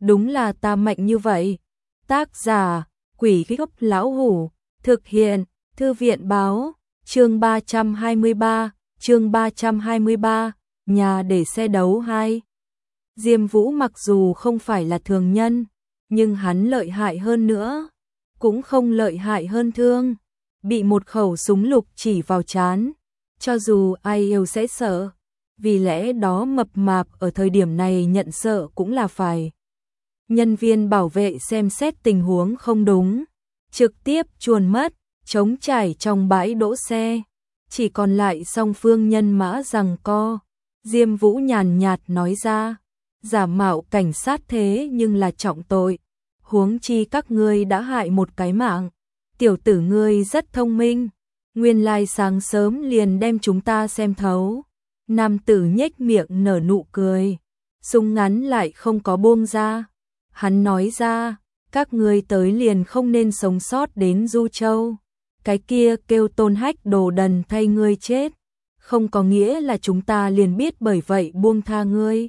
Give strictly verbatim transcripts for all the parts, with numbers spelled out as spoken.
đúng là ta mạnh như vậy. Tác giả, Quỷ Gốc Lão Hủ, thực hiện, Thư viện báo, chương ba trăm hai mươi ba, chương ba trăm hai mươi ba, nhà để xe đấu hai. Diêm Vũ mặc dù không phải là thường nhân, nhưng hắn lợi hại hơn nữa, cũng không lợi hại hơn Thương, bị một khẩu súng lục chỉ vào trán, cho dù ai yêu sẽ sợ, vì lẽ đó mập mạp ở thời điểm này nhận sợ cũng là phải. Nhân viên bảo vệ xem xét tình huống không đúng, trực tiếp chuồn mất, trống trải trong bãi đỗ xe, chỉ còn lại song phương nhân mã giằng co. Diêm Vũ nhàn nhạt nói ra, giả mạo cảnh sát thế nhưng là trọng tội, huống chi các ngươi đã hại một cái mạng, tiểu tử ngươi rất thông minh, nguyên lai sáng sớm liền đem chúng ta xem thấu. Nam tử nhếch miệng nở nụ cười, súng ngắn lại không có buông ra. Hắn nói ra, các ngươi tới liền không nên sống sót đến Du Châu. Cái kia kêu Tôn Hách đồ đần thay ngươi chết, không có nghĩa là chúng ta liền biết bởi vậy buông tha ngươi.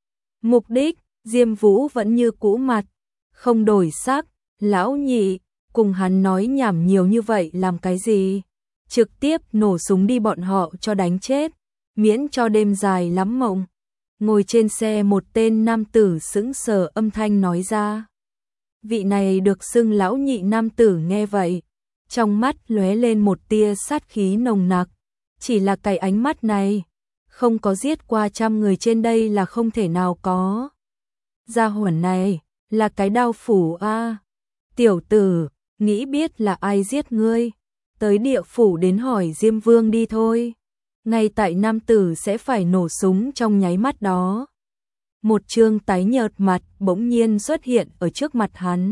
Mục đích, Diêm Vũ vẫn như cũ mặt, không đổi sắc. Lão nhị, cùng hắn nói nhảm nhiều như vậy làm cái gì? Trực tiếp nổ súng đi bọn họ cho đánh chết, miễn cho đêm dài lắm mộng. Ngồi trên xe một tên nam tử sững sờ âm thanh nói ra. Vị này được xưng lão nhị nam tử nghe vậy, trong mắt lóe lên một tia sát khí nồng nặc, chỉ là cái ánh mắt này, không có giết qua trăm người trên đây là không thể nào có. Gia hỏa này, là cái đao phủ a. À. Tiểu tử, nghĩ biết là ai giết ngươi, tới địa phủ đến hỏi Diêm Vương đi thôi. Ngay tại nam tử sẽ phải nổ súng trong nháy mắt đó, một trương tái nhợt mặt bỗng nhiên xuất hiện ở trước mặt hắn.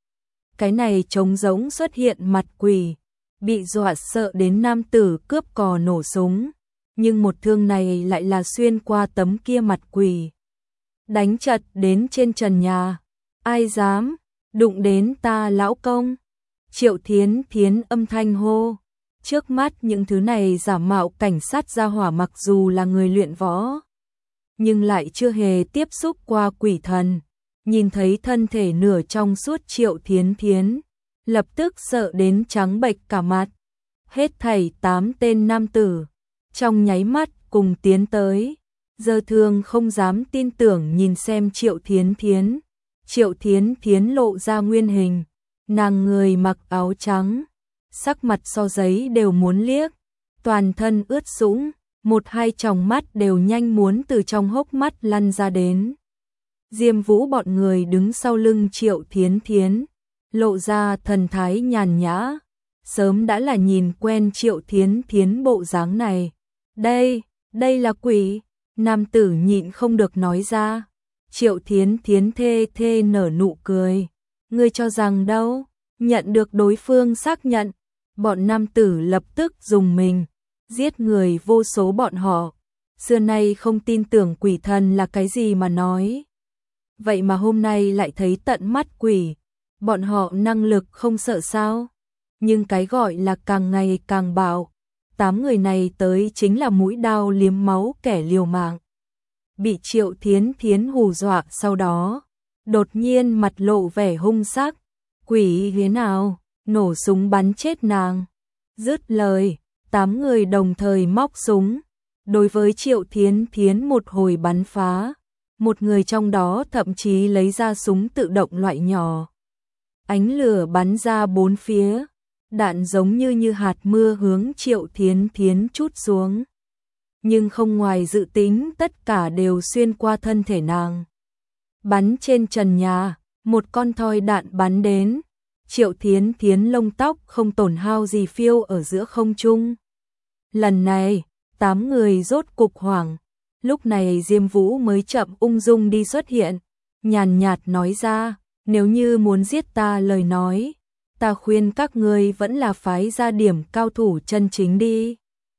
Cái này trống rỗng xuất hiện mặt quỷ, bị dọa sợ đến nam tử cướp cò nổ súng, nhưng một thương này lại là xuyên qua tấm kia mặt quỷ, đánh chật đến trên trần nhà. Ai dám đụng đến ta lão công? Triệu Thiến Thiến âm thanh hô. Trước mắt những thứ này giả mạo cảnh sát gia hỏa mặc dù là người luyện võ, nhưng lại chưa hề tiếp xúc qua quỷ thần. Nhìn thấy thân thể nửa trong suốt Triệu Thiến Thiến, lập tức sợ đến trắng bệch cả mặt. Hết thảy tám tên nam tử, trong nháy mắt cùng tiến tới, giơ thương không dám tin tưởng nhìn xem Triệu Thiến Thiến. Triệu Thiến Thiến lộ ra nguyên hình, nàng người mặc áo trắng, sắc mặt so giấy đều muốn liếc, toàn thân ướt sũng, một hai tròng mắt đều nhanh muốn từ trong hốc mắt lăn ra đến. Diêm Vũ bọn người đứng sau lưng Triệu Thiến Thiến, lộ ra thần thái nhàn nhã, sớm đã là nhìn quen Triệu Thiến Thiến bộ dáng này. Đây, đây là quỷ, nam tử nhịn không được nói ra. Triệu Thiến Thiến thê thê nở nụ cười, ngươi cho rằng đâu? Nhận được đối phương xác nhận, bọn nam tử lập tức dùng mình, giết người vô số bọn họ, xưa nay không tin tưởng quỷ thần là cái gì mà nói. Vậy mà hôm nay lại thấy tận mắt quỷ, bọn họ năng lực không sợ sao? Nhưng cái gọi là càng ngày càng bạo, tám người này tới chính là mũi đao liếm máu kẻ liều mạng. Bị Triệu Thiến Thiến hù dọa sau đó, đột nhiên mặt lộ vẻ hung sắc, quỷ thế nào, nổ súng bắn chết nàng. Dứt lời, tám người đồng thời móc súng, đối với Triệu Thiến Thiến một hồi bắn phá, một người trong đó thậm chí lấy ra súng tự động loại nhỏ. Ánh lửa bắn ra bốn phía, đạn giống như như hạt mưa hướng Triệu Thiến Thiến trút xuống. Nhưng không ngoài dự tính tất cả đều xuyên qua thân thể nàng. Bắn trên trần nhà, một con thoi đạn bắn đến, Triệu Thiến Thiến lông tóc không tổn hao gì phiêu ở giữa không trung. Lần này, tám người rốt cục hoảng, lúc này Diêm Vũ mới chậm ung dung đi xuất hiện, nhàn nhạt nói ra, nếu như muốn giết ta lời nói, ta khuyên các ngươi vẫn là phái ra điểm cao thủ chân chính đi.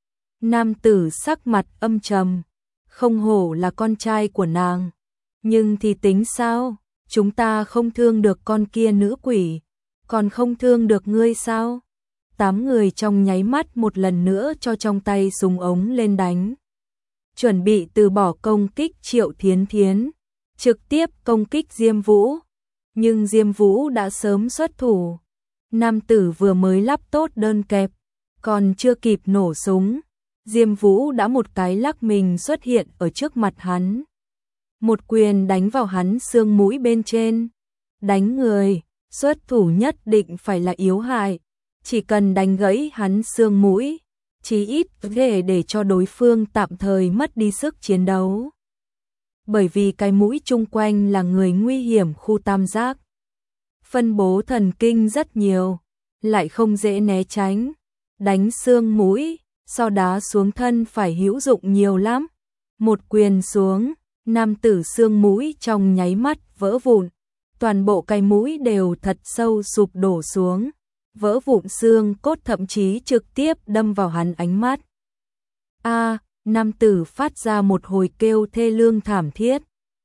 Nam tử sắc mặt âm trầm, không hổ là con trai của nàng, nhưng thì tính sao, chúng ta không thương được con kia nữ quỷ, còn không thương được ngươi sao? Tám người trong nháy mắt một lần nữa cho trong tay súng ống lên đánh, chuẩn bị từ bỏ công kích Triệu Thiến Thiến. trực tiếp công kích Diêm Vũ. Nhưng Diêm Vũ đã sớm xuất thủ. Nam tử vừa mới lắp tốt đơn kẹp, còn chưa kịp nổ súng, Diêm Vũ đã một cái lắc mình xuất hiện ở trước mặt hắn. Một quyền đánh vào hắn xương mũi bên trên. Đánh người, xuất thủ nhất định phải là yếu hại. Chỉ cần đánh gãy hắn xương mũi, chí ít có thể để cho đối phương tạm thời mất đi sức chiến đấu. Bởi vì cái mũi chung quanh là người nguy hiểm khu tam giác. Phân bố thần kinh rất nhiều, lại không dễ né tránh. Đánh xương mũi, so đá xuống thân phải hữu dụng nhiều lắm. Một quyền xuống, nam tử xương mũi trong nháy mắt vỡ vụn. Toàn bộ cái mũi đều thật sâu sụp đổ xuống. Vỡ vụn xương cốt thậm chí trực tiếp đâm vào hắn ánh mắt. A, nam tử phát ra một hồi kêu thê lương thảm thiết.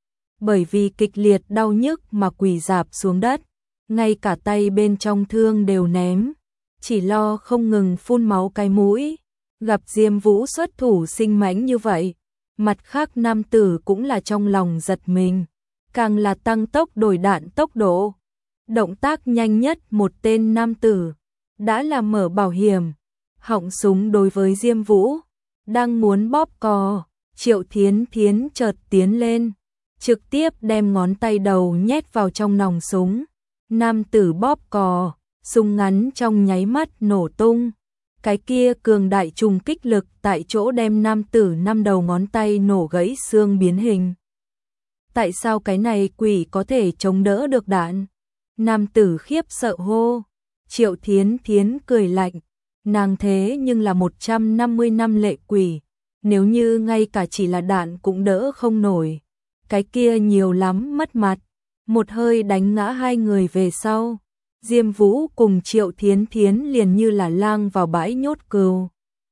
Bởi vì kịch liệt đau nhức mà quỳ rạp xuống đất, ngay cả tay bên trong thương đều ném, chỉ lo không ngừng phun máu cái mũi. Gặp Diêm Vũ xuất thủ sinh mãnh như vậy, mặt khác nam tử cũng là trong lòng giật mình, càng là tăng tốc đổi đạn tốc độ. Động tác nhanh nhất một tên nam tử đã là mở bảo hiểm, họng súng đối với Diêm Vũ, đang muốn bóp cò, Triệu Thiến Thiến chợt tiến lên, trực tiếp đem ngón tay đầu nhét vào trong nòng súng. Nam tử bóp cò, súng ngắn trong nháy mắt nổ tung. Cái kia cường đại trùng kích lực tại chỗ đem nam tử năm đầu ngón tay nổ gãy xương biến hình. Tại sao cái này quỷ có thể chống đỡ được đạn? Nam tử khiếp sợ hô. Triệu Thiến Thiến cười lạnh, nàng thế nhưng là một trăm năm mươi năm lệ quỷ, nếu như ngay cả chỉ là đạn cũng đỡ không nổi, cái kia nhiều lắm mất mặt. Một hơi đánh ngã hai người về sau, Diêm Vũ cùng Triệu Thiến Thiến liền như là lang vào bãi nhốt cừu.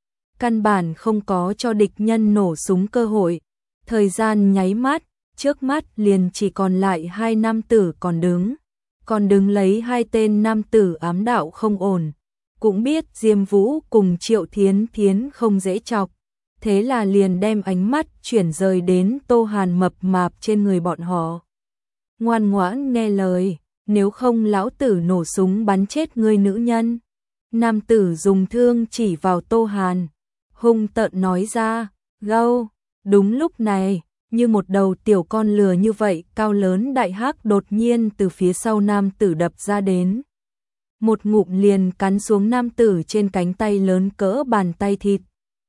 Căn bản không có cho địch nhân nổ súng cơ hội. Thời gian nháy mắt, trước mắt liền chỉ còn lại hai nam tử còn đứng. Còn đứng lấy hai tên nam tử ám đạo không ổn. Cũng biết Diêm Vũ cùng Triệu Thiến Thiến không dễ chọc. Thế là liền đem ánh mắt chuyển rời đến Tô Hàn mập mạp trên người bọn họ. Ngoan ngoãn nghe lời, nếu không lão tử nổ súng bắn chết ngươi nữ nhân. Nam tử dùng thương chỉ vào Tô Hàn, hung tợn nói ra, gâu. Đúng lúc này, như một đầu tiểu con lừa như vậy, cao lớn đại hắc đột nhiên từ phía sau nam tử đập ra đến. Một ngụm liền cắn xuống nam tử trên cánh tay lớn cỡ bàn tay thịt.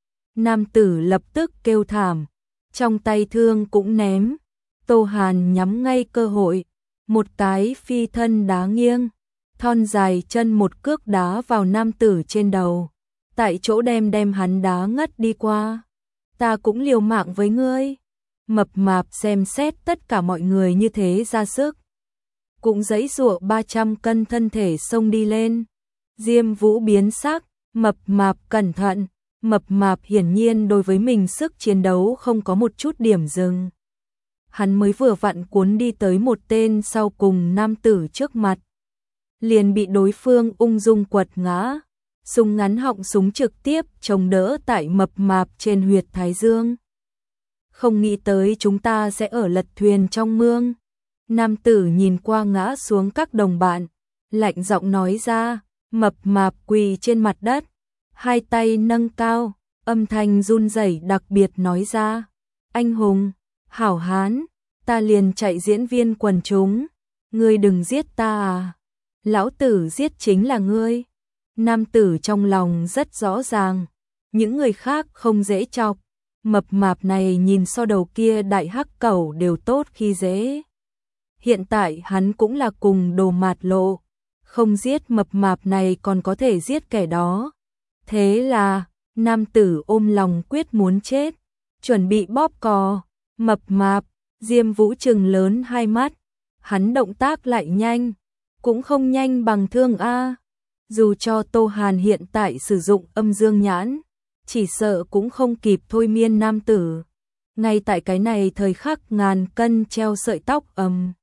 Nam tử lập tức kêu thảm, trong tay thương cũng ném. Tô Hàn nhắm ngay cơ hội, một cái phi thân đá nghiêng, thon dài chân một cước đá vào nam tử trên đầu, tại chỗ đem đem hắn đá ngất đi qua. Ta cũng liều mạng với ngươi. Mập mạp xem xét tất cả mọi người như thế ra sức, cũng giãy giụa ba trăm cân thân thể xông đi lên. Diêm Vũ biến sắc, mập mạp cẩn thận. Mập mạp hiển nhiên đối với mình sức chiến đấu không có một chút điểm dừng. Hắn mới vừa vặn cuốn đi tới một tên sau cùng nam tử trước mặt, liền bị đối phương ung dung quật ngã. Súng ngắn họng súng trực tiếp chống đỡ tại mập mạp trên huyệt thái dương. Không nghĩ tới chúng ta sẽ ở lật thuyền trong mương. Nam tử nhìn qua ngã xuống các đồng bạn, lạnh giọng nói ra. Mập mạp quỳ trên mặt đất, hai tay nâng cao, âm thanh run rẩy đặc biệt nói ra. Anh hùng, hảo hán, ta liền chạy diễn viên quần chúng. Ngươi đừng giết ta à. Lão tử giết chính là ngươi. Nam tử trong lòng rất rõ ràng, những người khác không dễ chọc. Mập mạp này nhìn so đầu kia đại hắc cẩu đều tốt khi dễ. Hiện tại hắn cũng là cùng đồ mạt lộ, không giết mập mạp này còn có thể giết kẻ đó. Thế là, nam tử ôm lòng quyết muốn chết, chuẩn bị bóp cò. Mập mạp, Diêm Vũ trừng lớn hai mắt, hắn động tác lại nhanh, cũng không nhanh bằng thương A. Dù cho Tô Hàn hiện tại sử dụng âm dương nhãn, chỉ sợ cũng không kịp thôi miên nam tử. Ngay tại cái này thời khắc ngàn cân treo sợi tóc ầm.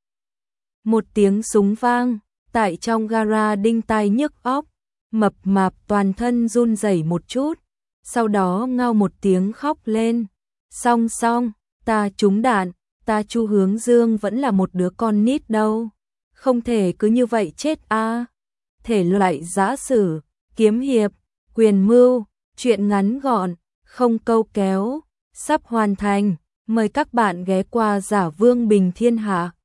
Một tiếng súng vang, tại trong gara đinh tai nhức óc, mập mạp toàn thân run rẩy một chút, sau đó ngao một tiếng khóc lên. Xong xong, ta trúng đạn, ta Chu Hướng Dương vẫn là một đứa con nít đâu. Không thể cứ như vậy chết a. Thể loại giã sử, kiếm hiệp, quyền mưu, truyện ngắn gọn, không câu kéo, sắp hoàn thành. Mời các bạn ghé qua Giả Vương Bình Thiên Hạ.